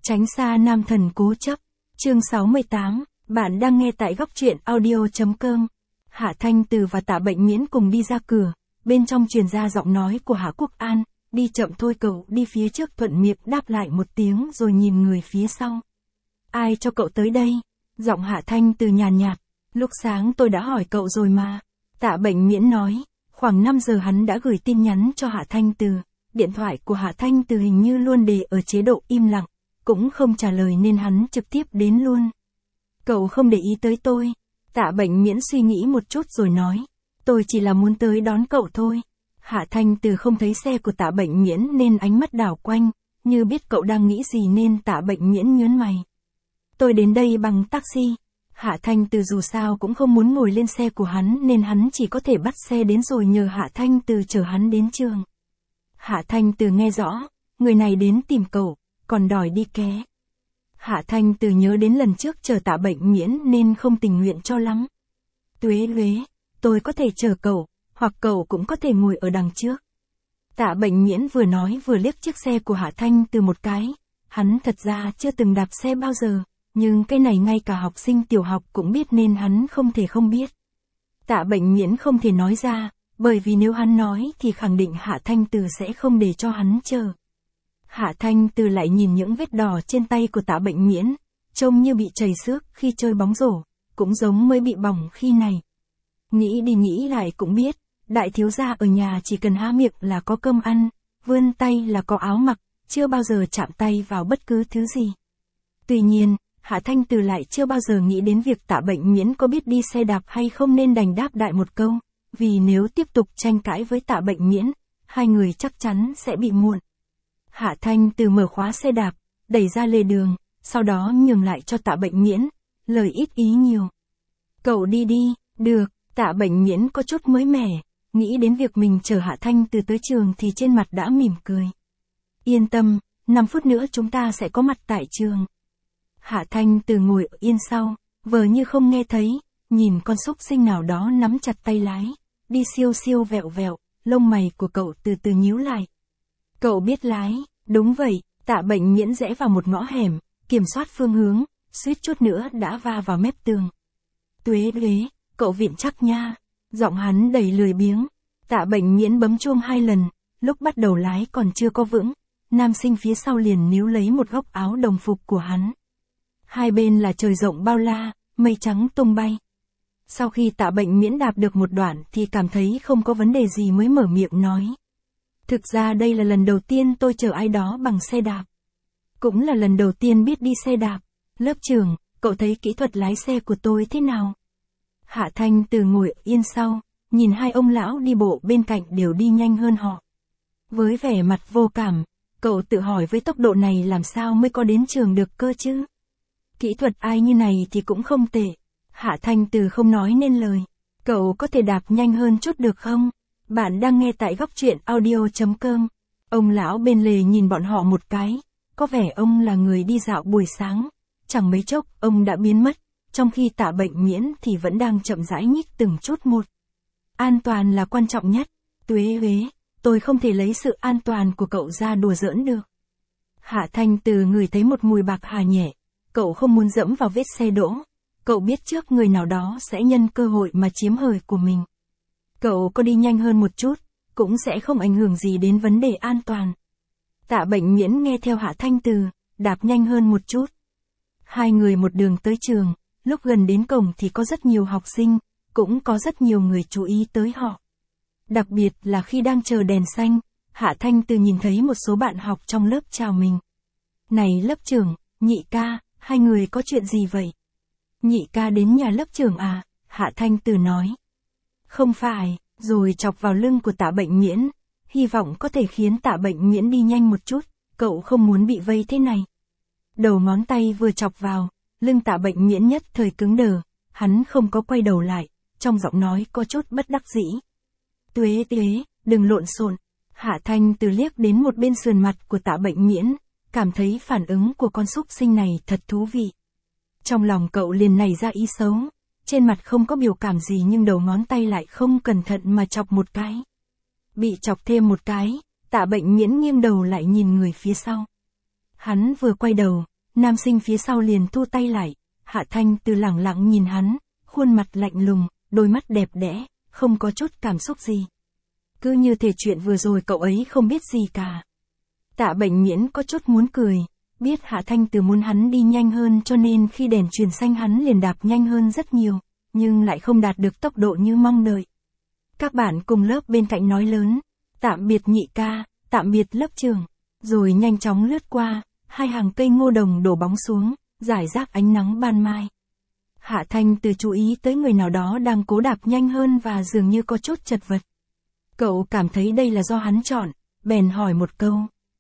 Tránh xa nam thần cố chấp. Chương 68, bạn đang nghe tại góc truyện audio.com. Hạ Thanh Từ và Tạ Bệnh Miễn cùng đi ra cửa, bên trong truyền ra giọng nói của Hạ Quốc An, đi chậm thôi cậu, đi phía trước thuận miệng đáp lại một tiếng rồi nhìn người phía sau. Ai cho cậu tới đây? Giọng Hạ Thanh Từ nhàn nhạt, lúc sáng tôi đã hỏi cậu rồi mà. Tạ Bệnh Miễn nói, khoảng 5 giờ hắn đã gửi tin nhắn cho Hạ Thanh Từ, điện thoại của Hạ Thanh Từ hình như luôn để ở chế độ im lặng, cũng không trả lời nên hắn trực tiếp đến luôn. Cậu không để ý tới tôi. Tạ Bệnh Miễn suy nghĩ một chút rồi nói, tôi chỉ là muốn tới đón cậu thôi. Hạ Thanh Từ không thấy xe của Tạ Bệnh Miễn nên ánh mắt đảo quanh, như biết cậu đang nghĩ gì nên Tạ Bệnh Miễn nhớn mày. Tôi đến đây bằng taxi. Hạ Thanh Từ dù sao cũng không muốn ngồi lên xe của hắn nên hắn chỉ có thể bắt xe đến rồi nhờ Hạ Thanh Từ chở hắn đến trường. Hạ Thanh Từ nghe rõ, người này đến tìm cậu, còn đòi đi ké. Hạ Thanh Từ nhớ đến lần trước chờ Tạ Bệnh Miễn nên không tình nguyện cho lắm. Tuế, tôi có thể chở cậu, hoặc cậu cũng có thể ngồi ở đằng trước. Tạ Bệnh Miễn vừa nói vừa liếc chiếc xe của Hạ Thanh Từ một cái. Hắn thật ra chưa từng đạp xe bao giờ, nhưng cái này ngay cả học sinh tiểu học cũng biết nên hắn không thể không biết. Tạ Bệnh Miễn không thể nói ra, bởi vì nếu hắn nói thì khẳng định Hạ Thanh Từ sẽ không để cho hắn chờ. Hạ Thanh Từ lại nhìn những vết đỏ trên tay của Tạ Bệnh Miễn, trông như bị chảy xước khi chơi bóng rổ, cũng giống mới bị bỏng khi này. Nghĩ đi nghĩ lại cũng biết, đại thiếu gia ở nhà chỉ cần há miệng là có cơm ăn, vươn tay là có áo mặc, chưa bao giờ chạm tay vào bất cứ thứ gì. Tuy nhiên, Hạ Thanh Từ lại chưa bao giờ nghĩ đến việc Tạ Bệnh Miễn có biết đi xe đạp hay không nên đành đáp đại một câu, vì nếu tiếp tục tranh cãi với Tạ Bệnh Miễn, hai người chắc chắn sẽ bị muộn. Hạ Thanh Từ mở khóa xe đạp, đẩy ra lề đường, sau đó nhường lại cho Tạ Bệnh Miễn, lời ít ý nhiều. Cậu đi đi, được. Tạ Bệnh Miễn có chút mới mẻ, nghĩ đến việc mình chở Hạ Thanh Từ tới trường thì trên mặt đã mỉm cười. Yên tâm, 5 phút nữa chúng ta sẽ có mặt tại trường. Hạ Thanh Từ ngồi ở yên sau, vờ như không nghe thấy, nhìn con súc sinh nào đó nắm chặt tay lái, đi siêu siêu vẹo vẹo, lông mày của cậu từ từ nhíu lại. Cậu biết lái, đúng vậy. Tạ Bệnh Miễn rẽ vào một ngõ hẻm, kiểm soát phương hướng, suýt chút nữa đã va vào mép tường. Tuế, cậu vịn chắc nha. Giọng hắn đầy lười biếng. Tạ Bệnh Miễn bấm chuông 2 lần, lúc bắt đầu lái còn chưa có vững, nam sinh phía sau liền níu lấy một góc áo đồng phục của hắn. Hai bên là trời rộng bao la, mây trắng tung bay. Sau khi Tạ Bệnh Miễn đạp được một đoạn thì cảm thấy không có vấn đề gì mới mở miệng nói. Thực ra đây là lần đầu tiên tôi chở ai đó bằng xe đạp. Cũng là lần đầu tiên biết đi xe đạp. Lớp trưởng, cậu thấy kỹ thuật lái xe của tôi thế nào? Hạ Thanh Từ ngồi yên sau, nhìn hai ông lão đi bộ bên cạnh đều đi nhanh hơn họ. Với vẻ mặt vô cảm, cậu tự hỏi với tốc độ này làm sao mới có đến trường được cơ chứ? Kỹ thuật ai như này thì cũng không tệ. Hạ Thanh Từ không nói nên lời. Cậu có thể đạp nhanh hơn chút được không? Bạn đang nghe tại góc truyện audio.com. Ông lão bên lề nhìn bọn họ một cái, có vẻ ông là người đi dạo buổi sáng. Chẳng mấy chốc ông đã biến mất, trong khi Tạ Bệnh Miễn thì vẫn đang chậm rãi nhích từng chút một. An toàn là quan trọng nhất. Tuế, tôi không thể lấy sự an toàn của cậu ra đùa giỡn được. Hạ Thanh Từ ngửi thấy một mùi bạc hà nhẹ, cậu không muốn dẫm vào vết xe đỗ. Cậu biết trước người nào đó sẽ nhân cơ hội mà chiếm hời của mình. Cậu có đi nhanh hơn một chút, cũng sẽ không ảnh hưởng gì đến vấn đề an toàn. Tạ Bệnh Miễn nghe theo Hạ Thanh Từ, đạp nhanh hơn một chút. Hai người một đường tới trường, lúc gần đến cổng thì có rất nhiều học sinh, cũng có rất nhiều người chú ý tới họ. Đặc biệt là khi đang chờ đèn xanh, Hạ Thanh Từ nhìn thấy một số bạn học trong lớp chào mình. Này lớp trưởng, Nhị ca, hai người có chuyện gì vậy? Nhị ca đến nhà lớp trưởng à? Hạ Thanh Từ nói. Không phải, rồi chọc vào lưng của Tạ Bệnh Miễn, hy vọng có thể khiến Tạ Bệnh Miễn đi nhanh một chút, cậu không muốn bị vây thế này. Đầu ngón tay vừa chọc vào, lưng Tạ Bệnh Miễn nhất thời cứng đờ, hắn không có quay đầu lại, trong giọng nói có chút bất đắc dĩ. Tuế, đừng lộn xộn. Hạ Thanh Từ liếc đến một bên sườn mặt của Tạ Bệnh Miễn, cảm thấy phản ứng của con súc sinh này thật thú vị. Trong lòng cậu liền nảy ra ý xấu, trên mặt không có biểu cảm gì nhưng đầu ngón tay lại không cẩn thận mà chọc một cái. Bị chọc thêm một cái, Tạ Bệnh Miễn nghiêng đầu lại nhìn người phía sau. Hắn vừa quay đầu, Nam sinh phía sau liền thu tay lại, Hạ Thanh Từ lẳng lặng nhìn hắn, khuôn mặt lạnh lùng, đôi mắt đẹp đẽ, không có chút cảm xúc gì. Cứ như thể chuyện vừa rồi cậu ấy không biết gì cả. Tạ Bệnh Miễn có chút muốn cười, biết Hạ Thanh Từ muốn hắn đi nhanh hơn cho nên khi đèn chuyển xanh hắn liền đạp nhanh hơn rất nhiều, nhưng lại không đạt được tốc độ như mong đợi. Các bạn cùng lớp bên cạnh nói lớn, tạm biệt nhị ca, tạm biệt lớp trưởng, rồi nhanh chóng lướt qua, hai hàng cây ngô đồng đổ bóng xuống, rải rác ánh nắng ban mai. Hạ Thanh Từ chú ý tới người nào đó đang cố đạp nhanh hơn và dường như có chút chật vật. Cậu cảm thấy đây là do hắn chọn, bèn hỏi một câu.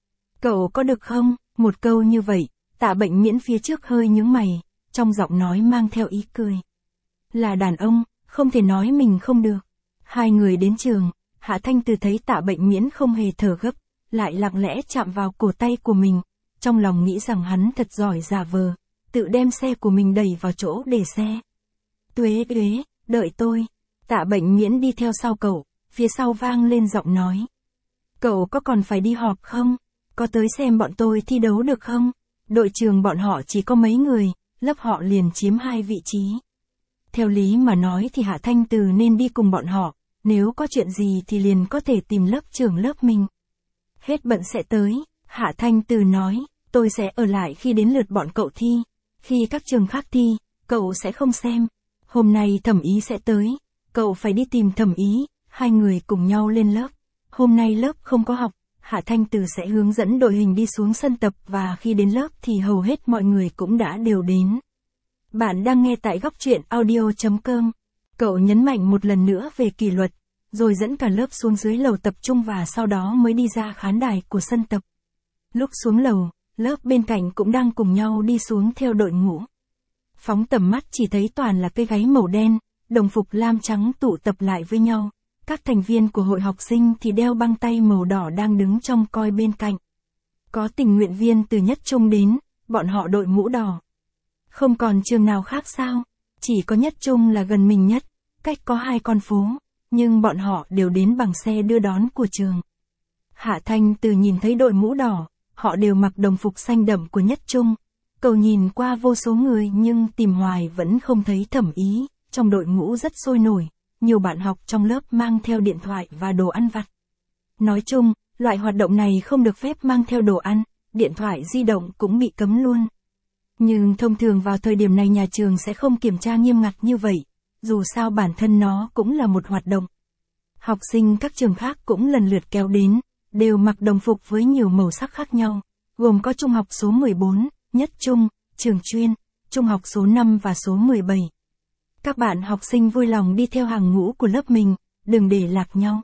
Cậu có được không? Một câu như vậy, Tạ Bệnh Miễn phía trước hơi nhướng mày, trong giọng nói mang theo ý cười. Là đàn ông, không thể nói mình không được. Hai người đến trường, Hạ Thanh Từ thấy Tạ Bệnh Miễn không hề thở gấp, lại lặng lẽ chạm vào cổ tay của mình, trong lòng nghĩ rằng hắn thật giỏi giả vờ, tự đem xe của mình đẩy vào chỗ để xe. Tuế, đợi tôi. Tạ Bệnh Miễn đi theo sau cậu, phía sau vang lên giọng nói. Cậu có còn phải đi họp không? Có tới xem bọn tôi thi đấu được không? Đội trường bọn họ chỉ có mấy người, lớp họ liền chiếm 2 vị trí. Theo lý mà nói thì Hạ Thanh Từ nên đi cùng bọn họ, nếu có chuyện gì thì liền có thể tìm lớp trưởng lớp mình. Hết bận sẽ tới, Hạ Thanh Từ nói, tôi sẽ ở lại khi đến lượt bọn cậu thi. Khi các trường khác thi, cậu sẽ không xem. Hôm nay thẩm ý sẽ tới, cậu phải đi tìm thẩm ý, hai người cùng nhau lên lớp. Hôm nay lớp không có học, Hạ Thanh Từ sẽ hướng dẫn đội hình đi xuống sân tập và khi đến lớp thì hầu hết mọi người cũng đã đều đến. Bạn đang nghe tại góc truyện audio.com. Cậu nhấn mạnh một lần nữa về kỷ luật, rồi dẫn cả lớp xuống dưới lầu tập trung và sau đó mới đi ra khán đài của sân tập. Lúc xuống lầu, lớp bên cạnh cũng đang cùng nhau đi xuống theo đội ngũ. Phóng tầm mắt chỉ thấy toàn là cây gáy màu đen, đồng phục lam trắng tụ tập lại với nhau. Các thành viên của hội học sinh thì đeo băng tay màu đỏ đang đứng trong coi bên cạnh. Có tình nguyện viên từ Nhất Trung đến, bọn họ đội mũ đỏ. Không còn trường nào khác sao? Chỉ có Nhất Trung là gần mình nhất, cách có 2 con phố, nhưng bọn họ đều đến bằng xe đưa đón của trường. Hạ Thanh Từ nhìn thấy đội mũ đỏ, họ đều mặc đồng phục xanh đậm của Nhất Trung. Cậu nhìn qua vô số người nhưng tìm hoài vẫn không thấy thẩm ý, trong đội ngũ rất sôi nổi. Nhiều bạn học trong lớp mang theo điện thoại và đồ ăn vặt. Nói chung, loại hoạt động này không được phép mang theo đồ ăn, điện thoại di động cũng bị cấm luôn. Nhưng thông thường vào thời điểm này nhà trường sẽ không kiểm tra nghiêm ngặt như vậy, dù sao bản thân nó cũng là một hoạt động. Học sinh các trường khác cũng lần lượt kéo đến, đều mặc đồng phục với nhiều màu sắc khác nhau, gồm có trung học số 14, Nhất Trung, trường chuyên, trung học số 5 và số 17. Các bạn học sinh vui lòng đi theo hàng ngũ của lớp mình, đừng để lạc nhau.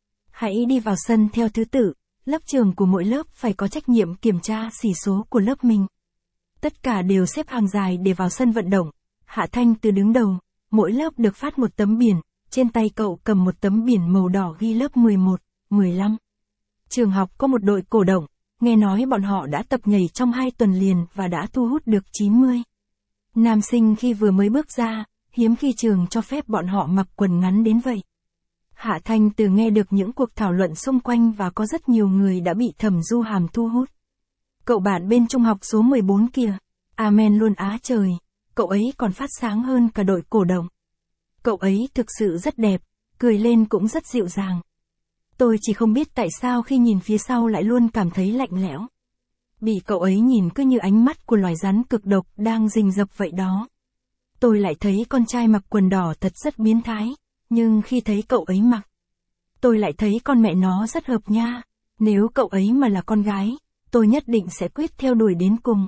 Hãy đi vào sân theo thứ tự, lớp trưởng của mỗi lớp phải có trách nhiệm kiểm tra xỉ số của lớp mình. Tất cả đều xếp hàng dài để vào sân vận động. Hạ Thanh Từ đứng đầu, mỗi lớp được phát một tấm biển, trên tay cậu cầm một tấm biển màu đỏ ghi lớp 11, 15. Trường học có một đội cổ động, nghe nói bọn họ đã tập nhảy trong 2 tuần liền và đã thu hút được 90 nam sinh khi vừa mới bước ra. Hiếm khi trường cho phép bọn họ mặc quần ngắn đến vậy. Hạ Thanh Từ nghe được những cuộc thảo luận xung quanh và có rất nhiều người đã bị Thẩm Du Hàm thu hút. Cậu bạn bên trung học số 14 kìa, Amen luôn á trời, cậu ấy còn phát sáng hơn cả đội cổ động. Cậu ấy thực sự rất đẹp, cười lên cũng rất dịu dàng. Tôi chỉ không biết tại sao khi nhìn phía sau lại luôn cảm thấy lạnh lẽo. Bị cậu ấy nhìn cứ như ánh mắt của loài rắn cực độc đang rình rập vậy đó. Tôi lại thấy con trai mặc quần đỏ thật rất biến thái, nhưng khi thấy cậu ấy mặc, tôi lại thấy con mẹ nó rất hợp nha. Nếu cậu ấy mà là con gái, tôi nhất định sẽ quyết theo đuổi đến cùng.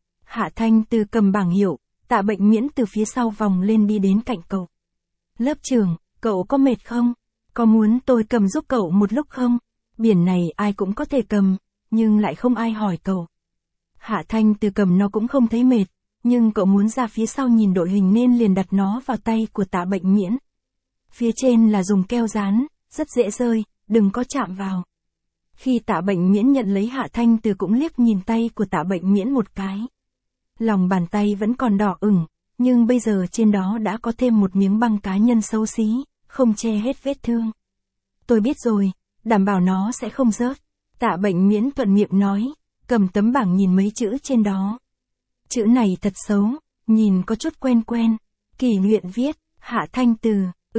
Hạ Thanh Từ cầm bảng hiệu, Tạ Bệnh Miễn từ phía sau vòng lên đi đến cạnh cậu. Lớp trưởng, cậu có mệt không? Có muốn tôi cầm giúp cậu một lúc không? Biển này ai cũng có thể cầm, nhưng lại không ai hỏi cậu. Hạ Thanh Từ cầm nó cũng không thấy mệt. Nhưng cậu muốn ra phía sau nhìn đội hình nên liền đặt nó vào tay của Tạ Bệnh Miễn. Phía trên là dùng keo dán, rất dễ rơi, đừng có chạm vào. Khi Tạ Bệnh Miễn nhận lấy Hạ Thanh Từ cũng liếc nhìn tay của Tạ Bệnh Miễn một cái. Lòng bàn tay vẫn còn đỏ ửng, nhưng bây giờ trên đó đã có thêm một miếng băng cá nhân xấu xí, không che hết vết thương. Tôi biết rồi, đảm bảo nó sẽ không rớt. Tạ Bệnh Miễn thuận miệng nói, cầm tấm bảng nhìn mấy chữ trên đó. Chữ này thật xấu, nhìn có chút quen quen. Kỷ Nguyện viết, Hạ Thanh Từ,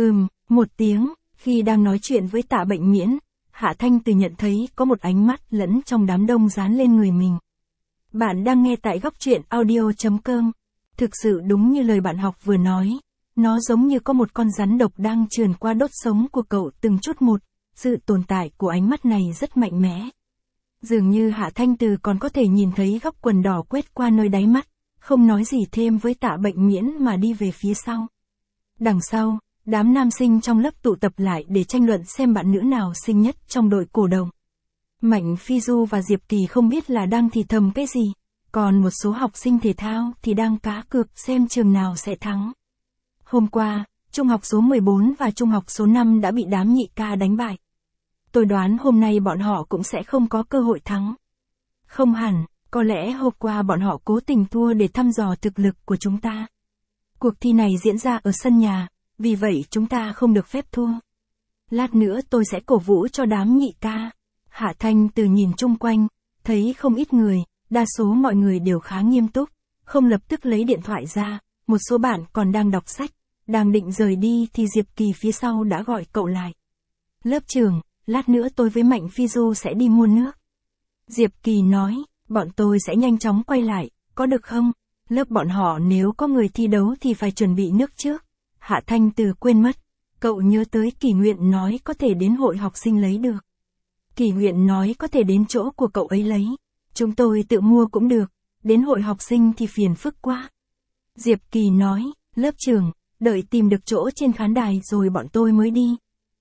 một tiếng, khi đang nói chuyện với Tạ Bệnh Miễn, Hạ Thanh Từ nhận thấy có một ánh mắt lẫn trong đám đông dán lên người mình. Bạn đang nghe tại góc truyện audio.com. Thực sự đúng như lời bạn học vừa nói, nó giống như có một con rắn độc đang trườn qua đốt sống của cậu từng chút một, sự tồn tại của ánh mắt này rất mạnh mẽ. Dường như Hạ Thanh Từ còn có thể nhìn thấy góc quần đỏ quét qua nơi đáy mắt, không nói gì thêm với Tạ Bệnh Miễn mà đi về phía sau. Đằng sau, đám nam sinh trong lớp tụ tập lại để tranh luận xem bạn nữ nào xinh nhất trong đội cổ đồng. Mạnh Phi Du và Diệp Kỳ không biết là đang thì thầm cái gì, còn một số học sinh thể thao thì đang cá cược xem trường nào sẽ thắng. Hôm qua, trung học số 14 và trung học số 5 đã bị đám nhị ca đánh bại. Tôi đoán hôm nay bọn họ cũng sẽ không có cơ hội thắng. Không hẳn, có lẽ hôm qua bọn họ cố tình thua để thăm dò thực lực của chúng ta. Cuộc thi này diễn ra ở sân nhà, vì vậy chúng ta không được phép thua. Lát nữa tôi sẽ cổ vũ cho đám nhị ca. Hạ Thanh Từ nhìn chung quanh, thấy không ít người, đa số mọi người đều khá nghiêm túc, không lập tức lấy điện thoại ra, một số bạn còn đang đọc sách, đang định rời đi thì Diệp Kỳ phía sau đã gọi cậu lại. Lớp trưởng, lát nữa tôi với Mạnh Phi Du sẽ đi mua nước. Diệp Kỳ nói, bọn tôi sẽ nhanh chóng quay lại, có được không? Lớp bọn họ nếu có người thi đấu thì phải chuẩn bị nước trước. Hạ Thanh Từ quên mất, cậu nhớ tới Kỷ Nguyện nói có thể đến hội học sinh lấy được. Kỷ Nguyện nói có thể đến chỗ của cậu ấy lấy. Chúng tôi tự mua cũng được, đến hội học sinh thì phiền phức quá. Diệp Kỳ nói, lớp trưởng, đợi tìm được chỗ trên khán đài rồi bọn tôi mới đi.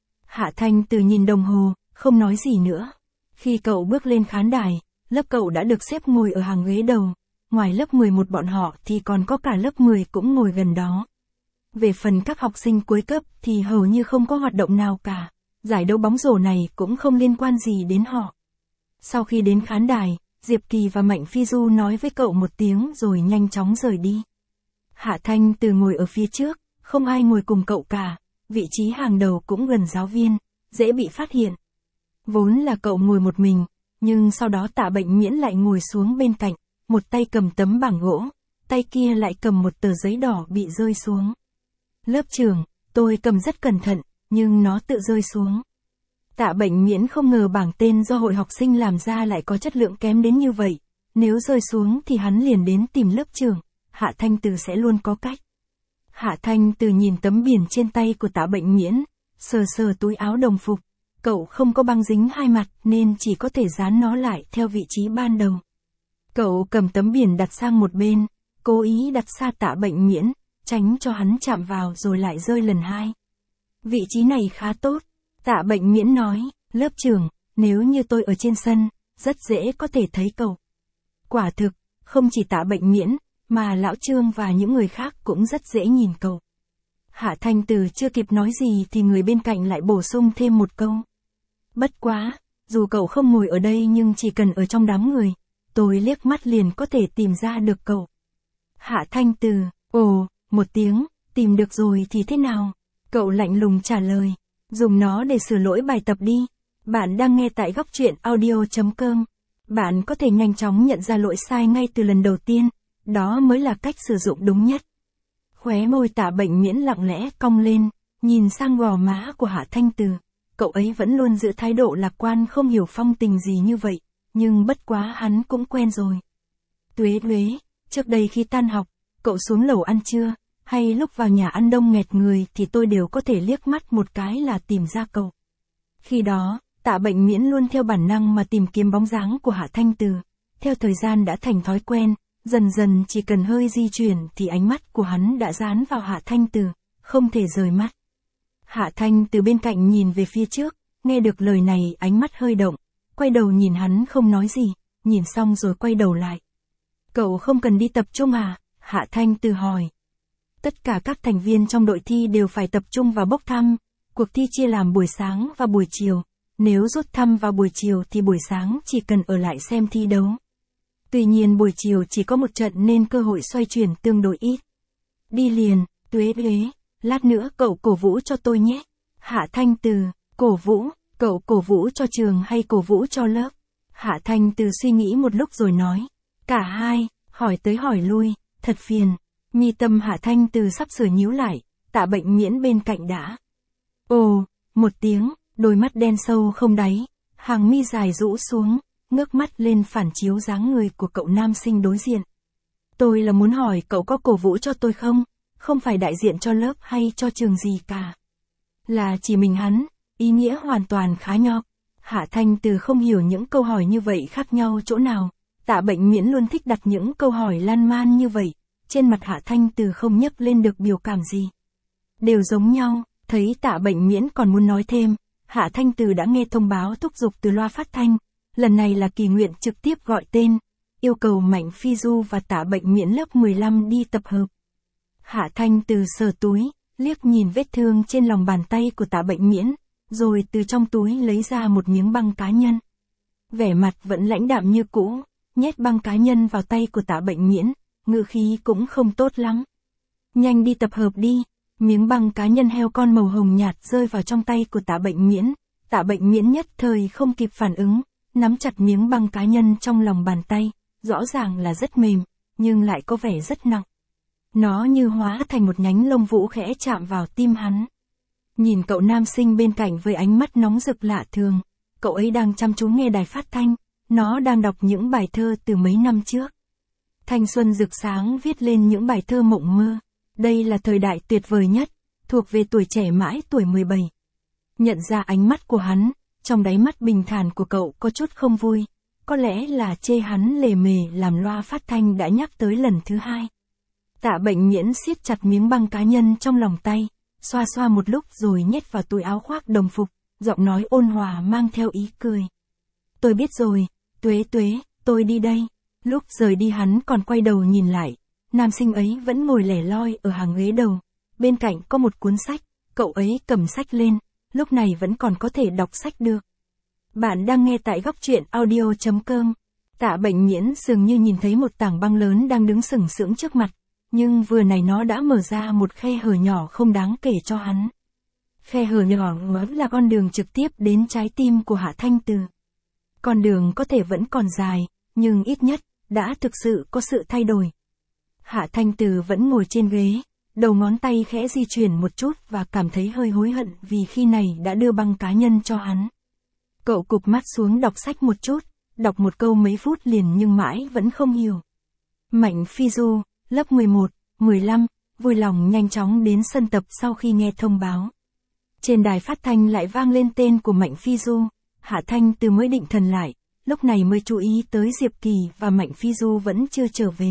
Hạ Thanh Từ nhìn đồng hồ, không nói gì nữa. Khi cậu bước lên khán đài, lớp cậu đã được xếp ngồi ở hàng ghế đầu. Ngoài lớp 11 bọn họ thì còn có cả lớp 10 cũng ngồi gần đó. Về phần các học sinh cuối cấp thì hầu như không có hoạt động nào cả. Giải đấu bóng rổ này cũng không liên quan gì đến họ. Sau khi đến khán đài, Diệp Kỳ và Mạnh Phi Du nói với cậu một tiếng rồi nhanh chóng rời đi. Hạ Thanh Từ ngồi ở phía trước, không ai ngồi cùng cậu cả. Vị trí hàng đầu cũng gần giáo viên, dễ bị phát hiện. Vốn là cậu ngồi một mình, nhưng sau đó Tạ Bệnh Miễn lại ngồi xuống bên cạnh, một tay cầm tấm bảng gỗ, tay kia lại cầm một tờ giấy đỏ bị rơi xuống. Lớp trưởng, tôi cầm rất cẩn thận, nhưng nó tự rơi xuống. Tạ Bệnh Miễn không ngờ bảng tên do hội học sinh làm ra lại có chất lượng kém đến như vậy. Nếu rơi xuống thì hắn liền đến tìm lớp trưởng, Hạ Thanh Từ sẽ luôn có cách. Hạ Thanh Từ nhìn tấm biển trên tay của Tạ Bệnh Miễn, sờ sờ túi áo đồng phục. Cậu không có băng dính hai mặt nên chỉ có thể dán nó lại theo vị trí ban đầu. Cậu cầm tấm biển đặt sang một bên, cố ý đặt xa Tạ Bệnh Miễn, tránh cho hắn chạm vào rồi lại rơi lần hai. Vị trí này khá tốt, Tạ Bệnh Miễn nói, lớp trưởng, nếu như tôi ở trên sân, rất dễ có thể thấy cậu. Quả thực, không chỉ Tạ Bệnh Miễn, mà Lão Trương và những người khác cũng rất dễ nhìn cậu. Hạ Thanh Từ chưa kịp nói gì thì người bên cạnh lại bổ sung thêm một câu. Bất quá, dù cậu không ngồi ở đây nhưng chỉ cần ở trong đám người, tôi liếc mắt liền có thể tìm ra được cậu. Hạ Thanh Từ, một tiếng, tìm được rồi thì thế nào? Cậu lạnh lùng trả lời, dùng nó để sửa lỗi bài tập đi. Bạn đang nghe tại góc truyện audio.com. Bạn có thể nhanh chóng nhận ra lỗi sai ngay từ lần đầu tiên, đó mới là cách sử dụng đúng nhất. Khóe môi Tạ Bệnh Miễn lặng lẽ cong lên, nhìn sang gò má của Hạ Thanh Từ. Cậu ấy vẫn luôn giữ thái độ lạc quan không hiểu phong tình gì như vậy, nhưng bất quá hắn cũng quen rồi. Tuế, trước đây khi tan học, cậu xuống lầu ăn trưa, hay lúc vào nhà ăn đông nghẹt người thì tôi đều có thể liếc mắt một cái là tìm ra cậu. Khi đó, Tạ Bệnh Miễn luôn theo bản năng mà tìm kiếm bóng dáng của Hạ Thanh Từ. Theo thời gian đã thành thói quen, dần dần chỉ cần hơi di chuyển thì ánh mắt của hắn đã dán vào Hạ Thanh Từ, không thể rời mắt. Hạ Thanh Từ bên cạnh nhìn về phía trước, nghe được lời này ánh mắt hơi động, quay đầu nhìn hắn không nói gì, nhìn xong rồi quay đầu lại. Cậu không cần đi tập trung à? Hạ Thanh Từ hỏi. Tất cả các thành viên trong đội thi đều phải tập trung vào bốc thăm, cuộc thi chia làm buổi sáng và buổi chiều, nếu rút thăm vào buổi chiều thì buổi sáng chỉ cần ở lại xem thi đấu. Tuy nhiên buổi chiều chỉ có một trận nên cơ hội xoay chuyển tương đối ít. Đi liền, Tuế, lát nữa cậu cổ vũ cho tôi nhé. Hạ Thanh Từ, cổ vũ, cậu cổ vũ cho trường hay cổ vũ cho lớp? Hạ Thanh Từ suy nghĩ một lúc rồi nói, cả hai, hỏi tới hỏi lui, thật phiền. Mi tâm Hạ Thanh Từ sắp sửa nhíu lại, Tạ Bệnh Miễn bên cạnh đã. Ồ, một tiếng, đôi mắt đen sâu không đáy, hàng mi dài rũ xuống, ngước mắt lên phản chiếu dáng người của cậu nam sinh đối diện. Tôi là muốn hỏi cậu có cổ vũ cho tôi không? Không phải đại diện cho lớp hay cho trường gì cả. Là chỉ mình hắn, ý nghĩa hoàn toàn khá nho. Hạ Thanh Từ không hiểu những câu hỏi như vậy khác nhau chỗ nào. Tạ Bệnh Miễn luôn thích đặt những câu hỏi lan man như vậy. Trên mặt Hạ Thanh Từ không nhấc lên được biểu cảm gì. Đều giống nhau, thấy Tạ Bệnh Miễn còn muốn nói thêm. Hạ Thanh Từ đã nghe thông báo thúc giục từ loa phát thanh. Lần này là Kỳ Nguyện trực tiếp gọi tên. Yêu cầu Mạnh Phi Du và Tạ Bệnh Miễn lớp 15 đi tập hợp. Hạ Thanh Từ sờ túi, liếc nhìn vết thương trên lòng bàn tay của Tạ Bệnh Miễn, rồi từ trong túi lấy ra một miếng băng cá nhân. Vẻ mặt vẫn lãnh đạm như cũ, nhét băng cá nhân vào tay của Tạ Bệnh Miễn, ngữ khí cũng không tốt lắm. Nhanh đi tập hợp đi, miếng băng cá nhân heo con màu hồng nhạt rơi vào trong tay của Tạ Bệnh Miễn. Tạ Bệnh Miễn nhất thời không kịp phản ứng, nắm chặt miếng băng cá nhân trong lòng bàn tay, rõ ràng là rất mềm, nhưng lại có vẻ rất nặng. Nó như hóa thành một nhánh lông vũ khẽ chạm vào tim hắn. Nhìn cậu nam sinh bên cạnh với ánh mắt nóng rực lạ thường, cậu ấy đang chăm chú nghe đài phát thanh, nó đang đọc những bài thơ từ mấy năm trước. Thanh xuân rực sáng viết lên những bài thơ mộng mơ, đây là thời đại tuyệt vời nhất, thuộc về tuổi trẻ mãi tuổi 17. Nhận ra ánh mắt của hắn, trong đáy mắt bình thản của cậu có chút không vui, có lẽ là chê hắn lề mề làm loa phát thanh đã nhắc tới lần thứ hai. Tạ Bệnh Miễn siết chặt miếng băng cá nhân trong lòng tay, xoa xoa một lúc rồi nhét vào túi áo khoác đồng phục, giọng nói ôn hòa mang theo ý cười. Tôi biết rồi, Tuế Tuế, tôi đi đây. Lúc rời đi hắn còn quay đầu nhìn lại, nam sinh ấy vẫn ngồi lẻ loi ở hàng ghế đầu, bên cạnh có một cuốn sách, cậu ấy cầm sách lên, lúc này vẫn còn có thể đọc sách được. Bạn đang nghe tại Góc Truyện Audio.com. Tạ Bệnh Miễn dường như nhìn thấy một tảng băng lớn đang đứng sừng sững trước mặt, nhưng vừa này nó đã mở ra một khe hở nhỏ không đáng kể cho hắn. Khe hở nhỏ là con đường trực tiếp đến trái tim của Hạ Thanh Từ. Con đường có thể vẫn còn dài, nhưng ít nhất, đã thực sự có sự thay đổi. Hạ Thanh Từ vẫn ngồi trên ghế, đầu ngón tay khẽ di chuyển một chút và cảm thấy hơi hối hận vì khi này đã đưa băng cá nhân cho hắn. Cậu cụp mắt xuống đọc sách một chút, đọc một câu mấy phút liền nhưng mãi vẫn không hiểu. Mạnh Phi Du, lớp 11, 15, vui lòng nhanh chóng đến sân tập sau khi nghe thông báo. Trên đài phát thanh lại vang lên tên của Mạnh Phi Du, Hạ Thanh Từ mới định thần lại, lúc này mới chú ý tới Diệp Kỳ và Mạnh Phi Du vẫn chưa trở về.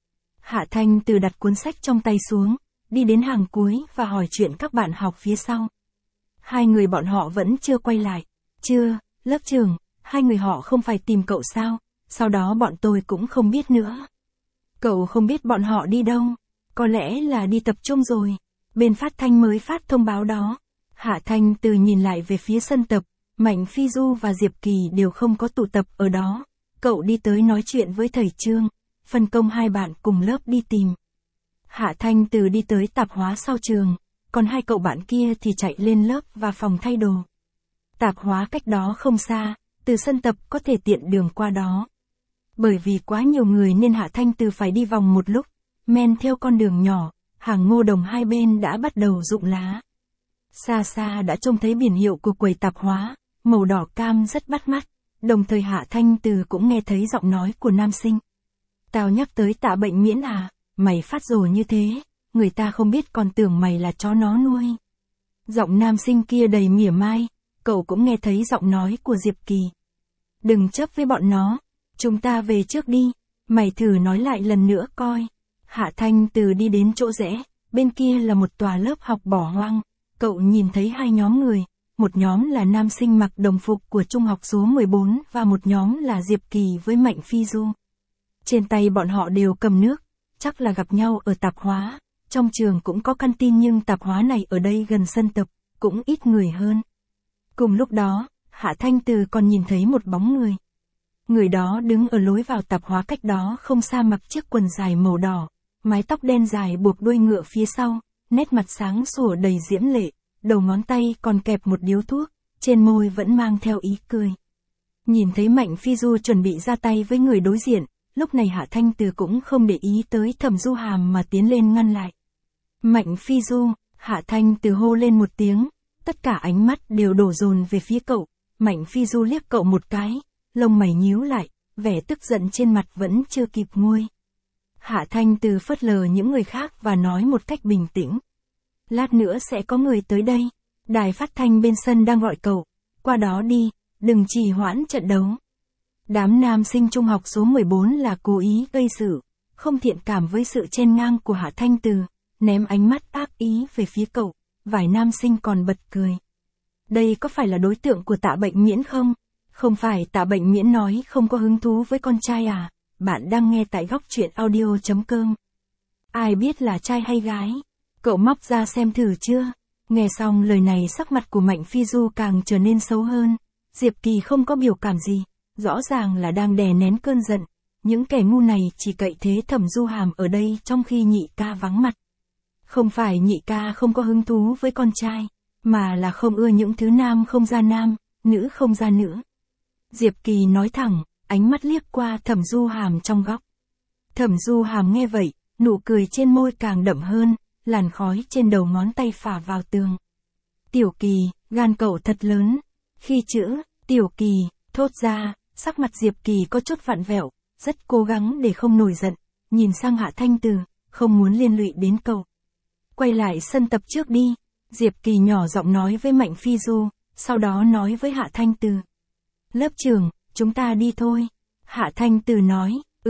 Hạ Thanh Từ đặt cuốn sách trong tay xuống, đi đến hàng cuối và hỏi chuyện các bạn học phía sau. Hai người bọn họ vẫn chưa quay lại. Chưa, lớp trưởng, hai người họ không phải tìm cậu sao, sau đó bọn tôi cũng không biết nữa. Cậu không biết bọn họ đi đâu, có lẽ là đi tập trung rồi, bên phát thanh mới phát thông báo đó. Hạ Thanh Từ nhìn lại về phía sân tập, Mạnh Phi Du và Diệp Kỳ đều không có tụ tập ở đó. Cậu đi tới nói chuyện với thầy Trương, phân công hai bạn cùng lớp đi tìm. Hạ Thanh Từ đi tới tạp hóa sau trường, còn hai cậu bạn kia thì chạy lên lớp và phòng thay đồ. Tạp hóa cách đó không xa, từ sân tập có thể tiện đường qua đó. Bởi vì quá nhiều người nên Hạ Thanh Từ phải đi vòng một lúc, men theo con đường nhỏ, hàng ngô đồng hai bên đã bắt đầu rụng lá. Xa xa đã trông thấy biển hiệu của quầy tạp hóa, màu đỏ cam rất bắt mắt, đồng thời Hạ Thanh Từ cũng nghe thấy giọng nói của nam sinh. Tao nhắc tới Tạ Bệnh Miễn à, mày phát rồ như thế, người ta không biết còn tưởng mày là chó nó nuôi. Giọng nam sinh kia đầy mỉa mai, cậu cũng nghe thấy giọng nói của Diệp Kỳ. Đừng chấp với bọn nó, chúng ta về trước đi, mày thử nói lại lần nữa coi. Hạ Thanh Từ đi đến chỗ rẽ, bên kia là một tòa lớp học bỏ hoang, cậu nhìn thấy hai nhóm người, một nhóm là nam sinh mặc đồng phục của trung học số 14 và một nhóm là Diệp Kỳ với Mạnh Phi Du. Trên tay bọn họ đều cầm nước, chắc là gặp nhau ở tạp hóa, trong trường cũng có canteen nhưng tạp hóa này ở đây gần sân tập, cũng ít người hơn. Cùng lúc đó, Hạ Thanh Từ còn nhìn thấy một bóng người. Người đó đứng ở lối vào tạp hóa cách đó không xa mặc chiếc quần dài màu đỏ, mái tóc đen dài buộc đuôi ngựa phía sau, nét mặt sáng sủa đầy diễm lệ, đầu ngón tay còn kẹp một điếu thuốc, trên môi vẫn mang theo ý cười. Nhìn thấy Mạnh Phi Du chuẩn bị ra tay với người đối diện, lúc này Hạ Thanh Từ cũng không để ý tới Thẩm Du Hàm mà tiến lên ngăn lại. Mạnh Phi Du, Hạ Thanh Từ hô lên một tiếng, tất cả ánh mắt đều đổ dồn về phía cậu. Mạnh Phi Du liếc cậu một cái, lông mày nhíu lại, vẻ tức giận trên mặt vẫn chưa kịp nguôi. Hạ Thanh Từ phớt lờ những người khác và nói một cách bình tĩnh. Lát nữa sẽ có người tới đây, đài phát thanh bên sân đang gọi cậu, qua đó đi, đừng trì hoãn trận đấu. Đám nam sinh trung học số 14 là cố ý gây sự, không thiện cảm với sự chen ngang của Hạ Thanh Từ, ném ánh mắt ác ý về phía cậu, vài nam sinh còn bật cười. Đây có phải là đối tượng của Tạ Bệnh Miễn không? Không phải Tạ Bệnh Miễn nói không có hứng thú với con trai à? Bạn đang nghe tại góc truyện audio.com. Ai biết là trai hay gái? Cậu móc ra xem thử chưa? Nghe xong lời này sắc mặt của Mạnh Phi Du càng trở nên xấu hơn. Diệp Kỳ không có biểu cảm gì, rõ ràng là đang đè nén cơn giận. Những kẻ ngu này chỉ cậy thế Thẩm Du Hàm ở đây trong khi nhị ca vắng mặt. Không phải nhị ca không có hứng thú với con trai, mà là không ưa những thứ nam không ra nam, nữ không ra nữ. Diệp Kỳ nói thẳng, ánh mắt liếc qua Thẩm Du Hàm trong góc. Thẩm Du Hàm nghe vậy, nụ cười trên môi càng đậm hơn, làn khói trên đầu ngón tay phả vào tường. Tiểu Kỳ, gan cậu thật lớn. Khi chữ Tiểu Kỳ thốt ra, sắc mặt Diệp Kỳ có chút vặn vẹo, rất cố gắng để không nổi giận, nhìn sang Hạ Thanh Từ, không muốn liên lụy đến cậu. Quay lại sân tập trước đi, Diệp Kỳ nhỏ giọng nói với Mạnh Phi Du, sau đó nói với Hạ Thanh Từ. Lớp trưởng, chúng ta đi thôi. Hạ Thanh Từ nói,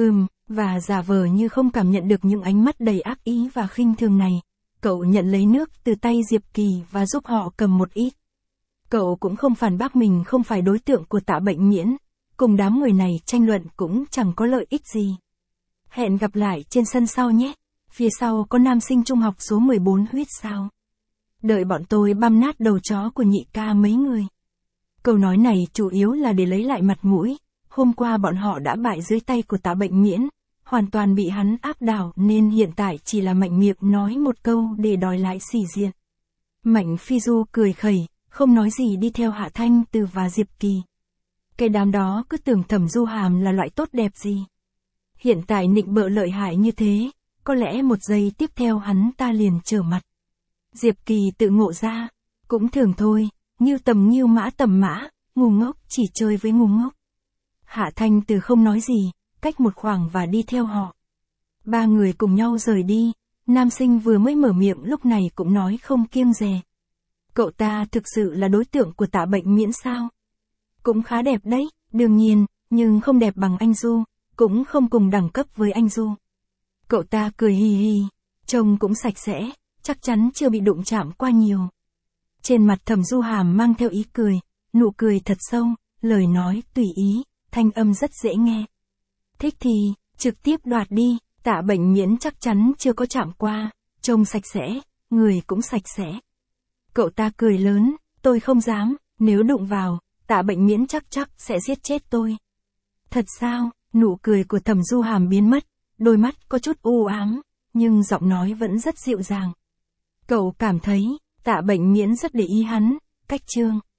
và giả vờ như không cảm nhận được những ánh mắt đầy ác ý và khinh thường này. Cậu nhận lấy nước từ tay Diệp Kỳ và giúp họ cầm một ít. Cậu cũng không phản bác mình không phải đối tượng của Tạ Bệnh Miễn, cùng đám người này tranh luận cũng chẳng có lợi ích gì. Hẹn gặp lại trên sân sau nhé. Phía sau có nam sinh trung học số 14 huýt sáo. Đợi bọn tôi băm nát đầu chó của nhị ca mấy người. Câu nói này chủ yếu là để lấy lại mặt mũi. Hôm qua bọn họ đã bại dưới tay của Tạ Bệnh Miễn, hoàn toàn bị hắn áp đảo nên hiện tại chỉ là mạnh miệng nói một câu để đòi lại sĩ diện. Mạnh Phi Du cười khẩy, không nói gì đi theo Hạ Thanh Từ và Diệp Kỳ. Cái đám đó cứ tưởng Thẩm Du Hàm là loại tốt đẹp gì. Hiện tại nịnh bợ lợi hại như thế, có lẽ một giây tiếp theo hắn ta liền trở mặt. Diệp Kỳ tự ngộ ra, cũng thường thôi, ngưu tầm mã, ngu ngốc chỉ chơi với ngu ngốc. Hạ Thanh Từ không nói gì, cách một khoảng và đi theo họ. Ba người cùng nhau rời đi, nam sinh vừa mới mở miệng lúc này cũng nói không kiêng dè. Cậu ta thực sự là đối tượng của Tạ Bệnh Miễn sao? Cũng khá đẹp đấy, đương nhiên, nhưng không đẹp bằng anh Du, cũng không cùng đẳng cấp với anh Du. Cậu ta cười hì hì, trông cũng sạch sẽ, chắc chắn chưa bị đụng chạm qua nhiều. Trên mặt Thẩm Du Hàm mang theo ý cười, nụ cười thật sâu, lời nói tùy ý, thanh âm rất dễ nghe. Thích thì, trực tiếp đoạt đi, Tạ Bệnh Miễn chắc chắn chưa có chạm qua, trông sạch sẽ, người cũng sạch sẽ. Cậu ta cười lớn, tôi không dám, nếu đụng vào, Tạ Bệnh Miễn chắc sẽ giết chết tôi. Thật sao? Nụ cười của Thẩm Du Hàm biến mất, đôi mắt có chút u ám, nhưng giọng nói vẫn rất dịu dàng. Cậu cảm thấy, Tạ Bệnh Miễn rất để ý hắn, cách trương.